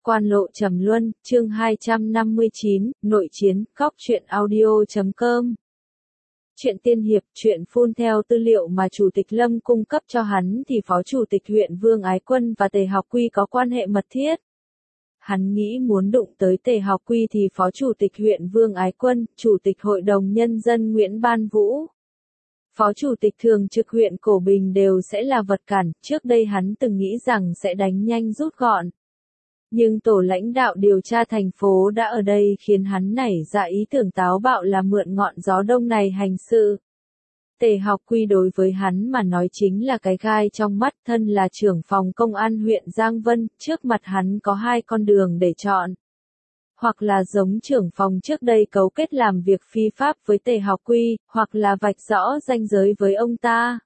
Quan lộ trầm luân, chương 259, nội chiến, góc truyện audio.com. Chuyện tiên hiệp, chuyện phun theo tư liệu mà Chủ tịch Lâm cung cấp cho hắn thì Phó Chủ tịch huyện Vương Ái Quân và Tề Học Quy có quan hệ mật thiết. Hắn nghĩ muốn đụng tới Tề Học Quy thì Phó Chủ tịch huyện Vương Ái Quân, Chủ tịch Hội đồng Nhân dân Nguyễn Ban Vũ, Phó Chủ tịch Thường trực huyện Cổ Bình đều sẽ là vật cản. Trước đây hắn từng nghĩ rằng sẽ đánh nhanh rút gọn. Nhưng tổ lãnh đạo điều tra thành phố đã ở đây khiến hắn nảy ra ý tưởng táo bạo là mượn ngọn gió đông này hành sự. Tề Học Quy đối với hắn mà nói chính là cái gai trong mắt. Thân là trưởng phòng công an huyện Giang Vân, trước mặt hắn có hai con đường để chọn. Hoặc là giống trưởng phòng trước đây cấu kết làm việc phi pháp với Tề Học Quy, hoặc là vạch rõ ranh giới với ông ta.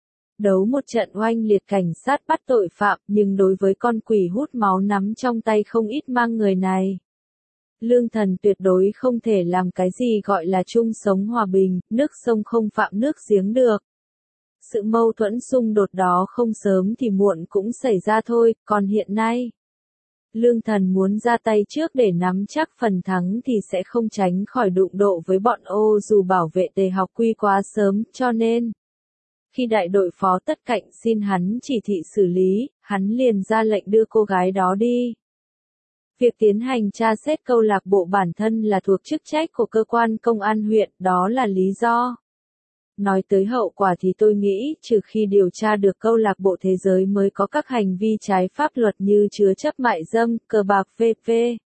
Đấu một trận oanh liệt cảnh sát bắt tội phạm, nhưng đối với con quỷ hút máu nắm trong tay không ít mang người này, Lương Thần tuyệt đối không thể làm cái gì gọi là chung sống hòa bình, nước sông không phạm nước giếng được. Sự mâu thuẫn xung đột đó không sớm thì muộn cũng xảy ra thôi, còn hiện nay, Lương Thần muốn ra tay trước để nắm chắc phần thắng thì sẽ không tránh khỏi đụng độ với bọn Ô dù bảo vệ Tề Học Quy quá sớm, cho nên khi đại đội phó Tất Cạnh xin hắn chỉ thị xử lý, hắn liền ra lệnh đưa cô gái đó đi. Việc tiến hành tra xét câu lạc bộ bản thân là thuộc chức trách của cơ quan công an huyện, đó là lý do. Nói tới hậu quả thì tôi nghĩ, trừ khi điều tra được câu lạc bộ thế giới mới có các hành vi trái pháp luật như chứa chấp mại dâm, cờ bạc v.v.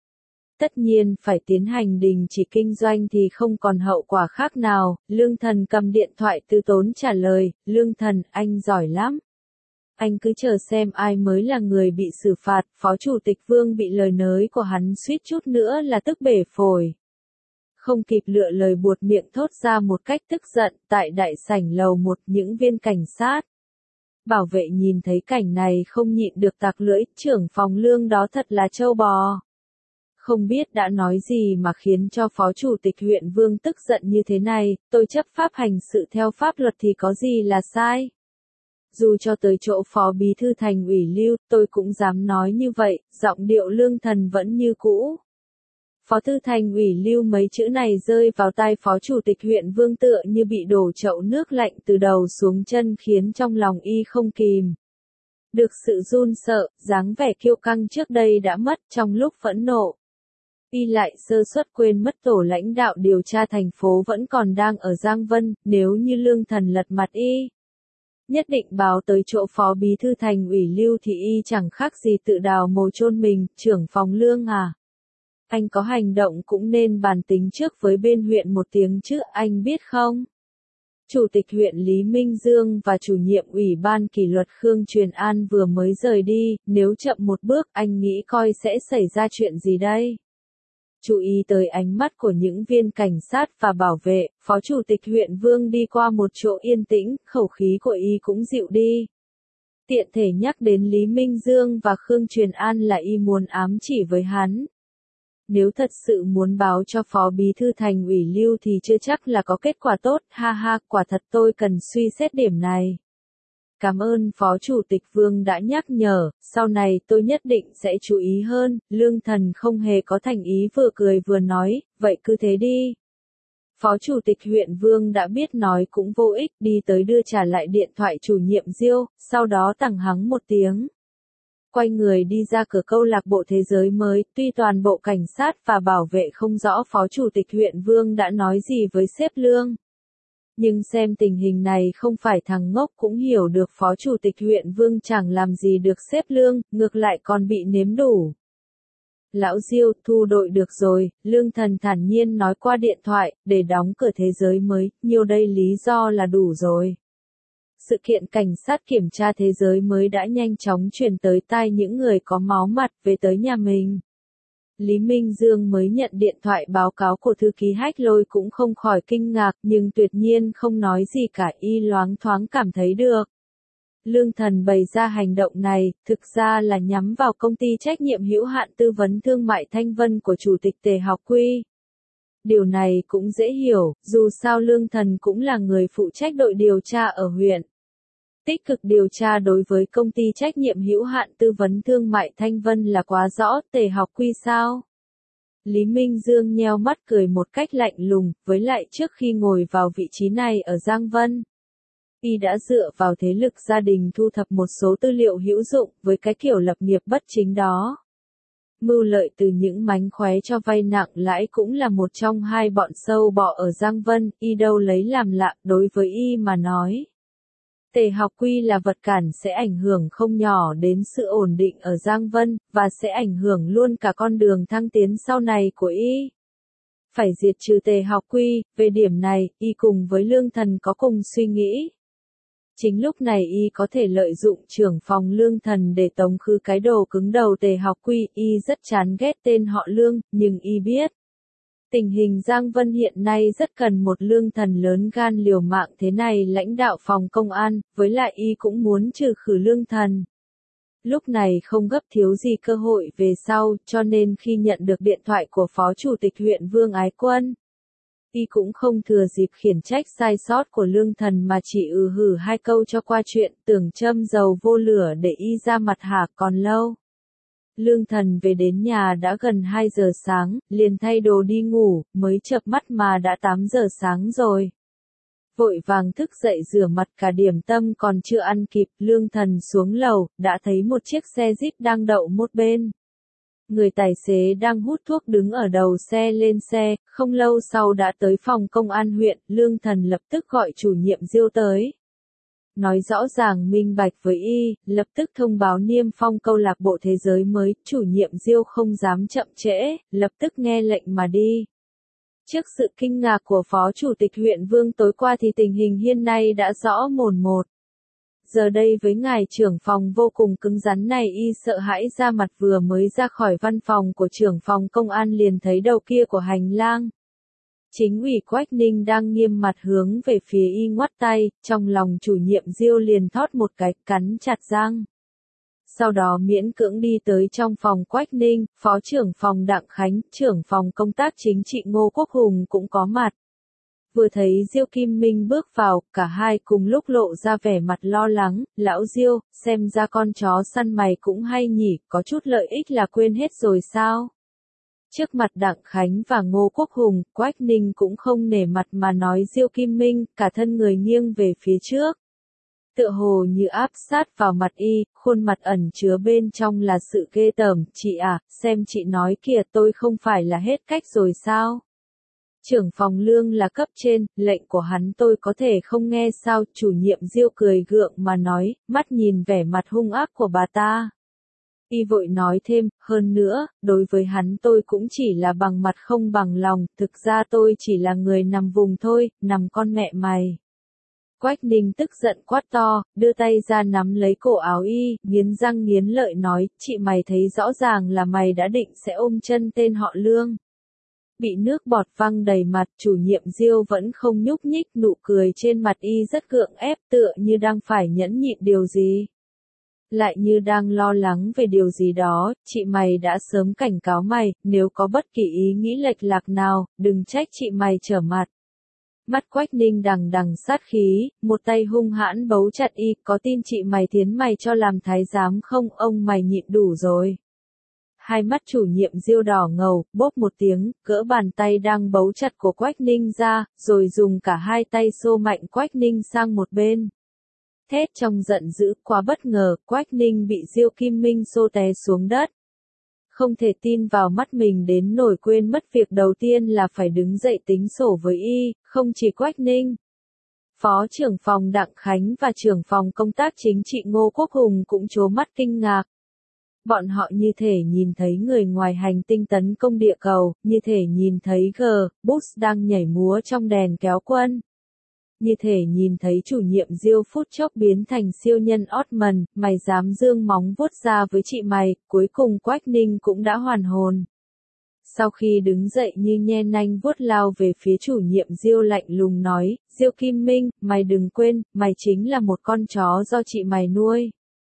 Tất nhiên phải tiến hành đình chỉ kinh doanh thì không còn hậu quả khác nào. Lương Thần cầm điện thoại từ tốn trả lời, Lương Thần, anh giỏi lắm. Anh cứ chờ xem ai mới là người bị xử phạt. Phó Chủ tịch Vương bị lời nới của hắn suýt chút nữa là tức bể phổi. Không kịp lựa lời buột miệng thốt ra một cách tức giận. Tại đại sảnh lầu 1, những viên cảnh sát bảo vệ nhìn thấy cảnh này không nhịn được tặc lưỡi, trưởng phòng Lương đó thật là trâu bò. Không biết đã nói gì mà khiến cho Phó Chủ tịch huyện Vương tức giận như thế này. Tôi chấp pháp hành sự theo pháp luật thì có gì là sai. Dù cho tới chỗ Phó Bí thư Thành ủy Lưu, tôi cũng dám nói như vậy. Giọng điệu Lương Thần vẫn như cũ. Phó Thư Thành ủy Lưu, mấy chữ này rơi vào tai Phó Chủ tịch huyện Vương tựa như bị đổ chậu nước lạnh từ đầu xuống chân, khiến trong lòng y không kìm được sự run sợ. Dáng vẻ kiêu căng trước đây đã mất trong lúc phẫn nộ. Y lại sơ suất quên mất tổ lãnh đạo điều tra thành phố vẫn còn đang ở Giang Vân. Nếu như Lương Thần lật mặt y, nhất định báo tới chỗ Phó Bí thư Thành ủy Lưu thì y chẳng khác gì tự đào mồ chôn mình. Trưởng phòng Lương à, anh có hành động cũng nên bàn tính trước với bên huyện một tiếng chứ, anh biết không? Chủ tịch huyện Lý Minh Dương và chủ nhiệm ủy ban kỷ luật Khương Truyền An vừa mới rời đi, nếu chậm một bước anh nghĩ coi sẽ xảy ra chuyện gì đây? Chú ý tới ánh mắt của những viên cảnh sát và bảo vệ, Phó Chủ tịch huyện Vương đi qua một chỗ yên tĩnh, khẩu khí của y cũng dịu đi. Tiện thể nhắc đến Lý Minh Dương và Khương Truyền An là y muốn ám chỉ với hắn. Nếu thật sự muốn báo cho Phó Bí thư Thành ủy Lưu thì chưa chắc là có kết quả tốt, ha ha, quả thật tôi cần suy xét điểm này. Cảm ơn Phó Chủ tịch Vương đã nhắc nhở, sau này tôi nhất định sẽ chú ý hơn. Lương Thần không hề có thành ý, vừa cười vừa nói, vậy cứ thế đi. Phó Chủ tịch huyện Vương đã biết nói cũng vô ích, đi tới đưa trả lại điện thoại chủ nhiệm Diêu, sau đó tằng hắng một tiếng. Quay người đi ra cửa câu lạc bộ thế giới mới. Tuy toàn bộ cảnh sát và bảo vệ không rõ Phó Chủ tịch huyện Vương đã nói gì với sếp Lương, nhưng xem tình hình này không phải thằng ngốc cũng hiểu được Phó Chủ tịch huyện Vương chẳng làm gì được sếp Lương, ngược lại còn bị nếm đủ. Lão Diêu, thu đội được rồi, Lương Thần thản nhiên nói qua điện thoại, để đóng cửa thế giới mới, nhiêu đây lý do là đủ rồi. Sự kiện cảnh sát kiểm tra thế giới mới đã nhanh chóng truyền tới tai những người có máu mặt về tới nhà mình. Lý Minh Dương mới nhận điện thoại báo cáo của thư ký Hách Lôi cũng không khỏi kinh ngạc, nhưng tuyệt nhiên không nói gì cả, y loáng thoáng cảm thấy được. Lương Thần bày ra hành động này, thực ra là nhắm vào công ty trách nhiệm hữu hạn tư vấn thương mại Thanh Vân của Chủ tịch Tề Học Quy. Điều này cũng dễ hiểu, dù sao Lương Thần cũng là người phụ trách đội điều tra ở huyện. Tích cực điều tra đối với công ty trách nhiệm hữu hạn tư vấn thương mại Thanh Vân là quá rõ, Tề Học Quy sao? Lý Minh Dương nheo mắt cười một cách lạnh lùng, với lại trước khi ngồi vào vị trí này ở Giang Vân, y đã dựa vào thế lực gia đình thu thập một số tư liệu hữu dụng, với cái kiểu lập nghiệp bất chính đó. Mưu lợi từ những mánh khóe cho vay nặng lãi cũng là một trong hai bọn sâu bọ ở Giang Vân, y đâu lấy làm lạ, đối với y mà nói. Tề Học Quy là vật cản sẽ ảnh hưởng không nhỏ đến sự ổn định ở Giang Vân, và sẽ ảnh hưởng luôn cả con đường thăng tiến sau này của y. Phải diệt trừ Tề Học Quy, về điểm này, y cùng với Lương Thần có cùng suy nghĩ. Chính lúc này y có thể lợi dụng trưởng phòng Lương Thần để tống khứ cái đồ cứng đầu Tề Học Quy, y rất chán ghét tên họ Lương, nhưng y biết. Tình hình Giang Vân hiện nay rất cần một Lương Thần lớn gan liều mạng thế này lãnh đạo phòng công an, với lại y cũng muốn trừ khử Lương Thần. Lúc này không gấp thiếu gì cơ hội về sau, cho nên khi nhận được điện thoại của Phó Chủ tịch huyện Vương Ái Quân, y cũng không thừa dịp khiển trách sai sót của Lương Thần mà chỉ hử hai câu cho qua chuyện, tưởng châm dầu vô lửa để y ra mặt hả còn lâu. Lương Thần về đến nhà đã gần 2 giờ sáng, liền thay đồ đi ngủ, mới chợp mắt mà đã 8 giờ sáng rồi. Vội vàng thức dậy rửa mặt, cả điểm tâm còn chưa ăn kịp, Lương Thần xuống lầu, đã thấy một chiếc xe Jeep đang đậu một bên. Người tài xế đang hút thuốc đứng ở đầu xe lên xe, không lâu sau đã tới phòng công an huyện, Lương Thần lập tức gọi chủ nhiệm Diêu tới. Nói rõ ràng minh bạch với y, lập tức thông báo niêm phong câu lạc bộ thế giới mới, chủ nhiệm Diêu không dám chậm trễ, lập tức nghe lệnh mà đi. Trước sự kinh ngạc của Phó Chủ tịch huyện Vương tối qua thì tình hình hiện nay đã rõ mồn một. Giờ đây với ngài trưởng phòng vô cùng cứng rắn này y sợ hãi ra mặt, vừa mới ra khỏi văn phòng của trưởng phòng công an liền thấy đầu kia của hành lang. Chính ủy Quách Ninh đang nghiêm mặt hướng về phía y ngoắt tay, trong lòng chủ nhiệm Diêu liền thót một cái, cắn chặt răng. Sau đó miễn cưỡng đi tới trong phòng Quách Ninh, Phó trưởng phòng Đặng Khánh, trưởng phòng công tác chính trị Ngô Quốc Hùng cũng có mặt. Vừa thấy Diêu Kim Minh bước vào, cả hai cùng lúc lộ ra vẻ mặt lo lắng, lão Diêu, xem ra con chó săn mày cũng hay nhỉ, có chút lợi ích là quên hết rồi sao? Trước mặt Đặng Khánh và Ngô Quốc Hùng, Quách Ninh cũng không nể mặt mà nói Diêu Kim Minh, cả thân người nghiêng về phía trước. Tựa hồ như áp sát vào mặt y, khuôn mặt ẩn chứa bên trong là sự ghê tởm, chị à, xem chị nói kìa tôi không phải là hết cách rồi sao? Trưởng phòng Lương là cấp trên, lệnh của hắn tôi có thể không nghe sao, chủ nhiệm Diêu cười gượng mà nói, mắt nhìn vẻ mặt hung ác của bà ta. Y vội nói thêm, hơn nữa, đối với hắn tôi cũng chỉ là bằng mặt không bằng lòng, thực ra tôi chỉ là người nằm vùng thôi, nằm con mẹ mày. Quách Ninh tức giận quát to, đưa tay ra nắm lấy cổ áo y, nghiến răng nghiến lợi nói, chị mày thấy rõ ràng là mày đã định sẽ ôm chân tên họ Lương. Bị nước bọt văng đầy mặt, chủ nhiệm Diêu vẫn không nhúc nhích, nụ cười trên mặt y rất gượng ép, tựa như đang phải nhẫn nhịn điều gì. Lại như đang lo lắng về điều gì đó, chị mày đã sớm cảnh cáo mày, nếu có bất kỳ ý nghĩ lệch lạc nào, đừng trách chị mày trở mặt. Mắt Quách Ninh đằng đằng sát khí, một tay hung hãn bấu chặt y, có tin chị mày tiến mày cho làm thái giám không, ông mày nhịn đủ rồi. Hai mắt chủ nhiệm Diêu đỏ ngầu, bốp một tiếng, gỡ bàn tay đang bấu chặt của Quách Ninh ra, rồi dùng cả hai tay xô mạnh Quách Ninh sang một bên. Thét trong giận dữ, quá bất ngờ, Quách Ninh bị Diêu Kim Minh xô té xuống đất. Không thể tin vào mắt mình đến nỗi quên mất việc đầu tiên là phải đứng dậy tính sổ với y, không chỉ Quách Ninh. Phó trưởng phòng Đặng Khánh và trưởng phòng công tác chính trị Ngô Quốc Hùng cũng trố mắt kinh ngạc. Bọn họ như thể nhìn thấy người ngoài hành tinh tấn công địa cầu, như thể nhìn thấy G-Bus đang nhảy múa trong đèn kéo quân. Như thể nhìn thấy chủ nhiệm Diêu phút chốc biến thành siêu nhân Ottoman, mày dám dương móng vuốt ra với chị mày, cuối cùng Quách Ninh cũng đã hoàn hồn. Sau khi đứng dậy như nhe nanh vuốt lao về phía chủ nhiệm Diêu lạnh lùng nói, Diêu Kim Minh, mày đừng quên, mày chính là một con chó do chị mày nuôi.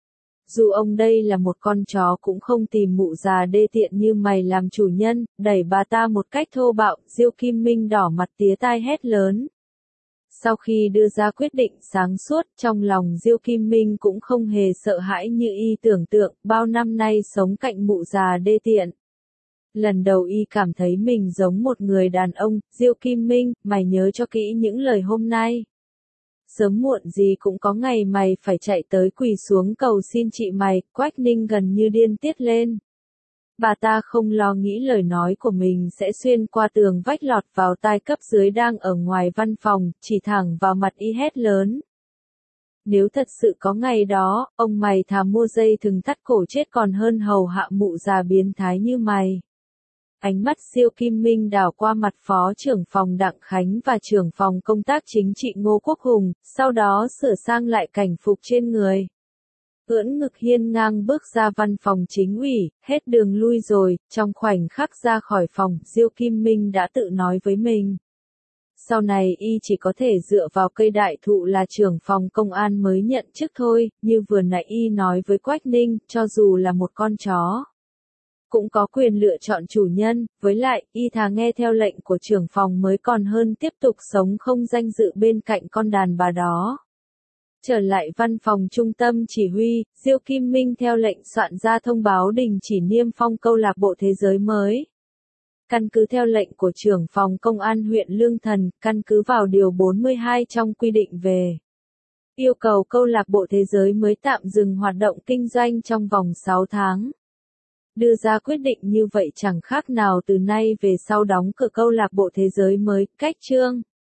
Dù ông đây là một con chó cũng không tìm mụ già đê tiện như mày làm chủ nhân, đẩy bà ta một cách thô bạo, Diêu Kim Minh đỏ mặt tía tai hét lớn. Sau khi đưa ra quyết định sáng suốt, trong lòng Diêu Kim Minh cũng không hề sợ hãi như y tưởng tượng, bao năm nay sống cạnh mụ già đê tiện. Lần đầu y cảm thấy mình giống một người đàn ông. Diêu Kim Minh, mày nhớ cho kỹ những lời hôm nay. Sớm muộn gì cũng có ngày mày phải chạy tới quỳ xuống cầu xin chị mày. Quách Ninh gần như điên tiết lên. Bà ta không lo nghĩ lời nói của mình sẽ xuyên qua tường vách lọt vào tai cấp dưới đang ở ngoài văn phòng, chỉ thẳng vào mặt y hét lớn. Nếu thật sự có ngày đó, ông mày thà mua dây thừng thắt cổ chết còn hơn hầu hạ mụ già biến thái như mày. Ánh mắt Diêu Kim Minh đảo qua mặt phó trưởng phòng Đặng Khánh và trưởng phòng công tác chính trị Ngô Quốc Hùng, sau đó sửa sang lại cảnh phục trên người. Ưỡn ngực hiên ngang bước ra văn phòng chính ủy, hết đường lui rồi. Trong khoảnh khắc ra khỏi phòng, Diêu Kim Minh đã tự nói với mình. Sau này y chỉ có thể dựa vào cây đại thụ là trưởng phòng công an mới nhận chức thôi, như vừa nãy y nói với Quách Ninh, cho dù là một con chó cũng có quyền lựa chọn chủ nhân, với lại, y thà nghe theo lệnh của trưởng phòng mới còn hơn tiếp tục sống không danh dự bên cạnh con đàn bà đó. Trở lại văn phòng trung tâm chỉ huy, Diêu Kim Minh theo lệnh soạn ra thông báo đình chỉ niêm phong câu lạc bộ thế giới mới. Căn cứ theo lệnh của trưởng phòng công an huyện Lương Thần, căn cứ vào điều 42 trong quy định về yêu cầu câu lạc bộ thế giới mới tạm dừng hoạt động kinh doanh trong vòng 6 tháng. Đưa ra quyết định như vậy chẳng khác nào từ nay về sau đóng cửa câu lạc bộ thế giới mới, cách chương.